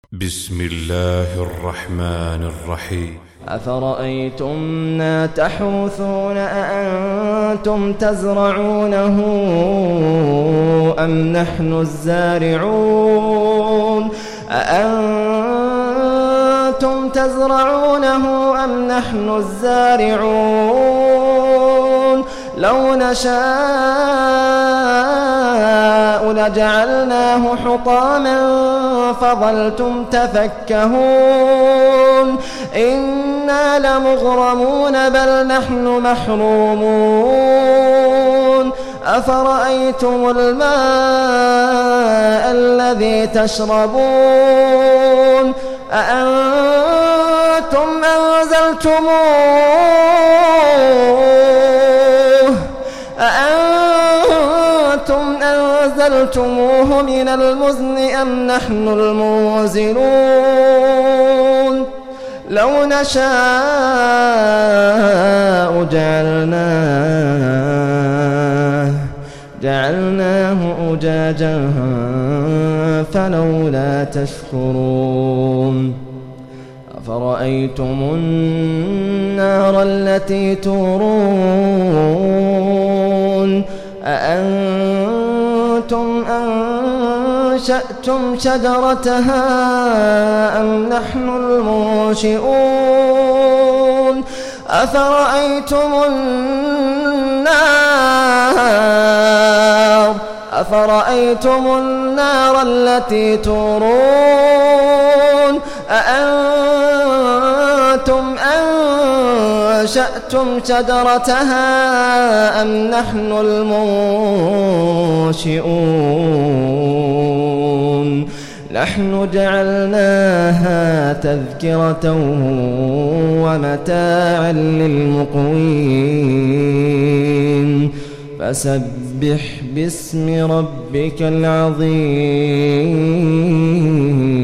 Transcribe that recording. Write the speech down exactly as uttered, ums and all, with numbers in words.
بسم الله الرحمن الرحيم. أفرأيتم ما تحرثون أأنتم تزرعونه أم نحن الزارعون أأنتم تزرعونه أم نحن الزارعون لو نشاء لجعلناه حطاما فظلتم تفكهون إنا لمغرمون بل نحن محرومون أفرأيتم الماء الذي تشربون أأنتم أنزلتموه أأنتم أنزلتموه من المزن أم نحن المنزلون لو نشاء جعلناه جعلناه أجاجا فلولا تشكرون أفرأيتم النار التي تورون أأنتم أنشأتم شجرتها أم نحن المنشئون أفرأيتم النار أفرأيتم النار التي تورون أأنتم أنشأتم شجرتها أم نحن المنشئون نحن جعلناها تذكرة ومتاعا للمقوين فسبح باسم ربك العظيم.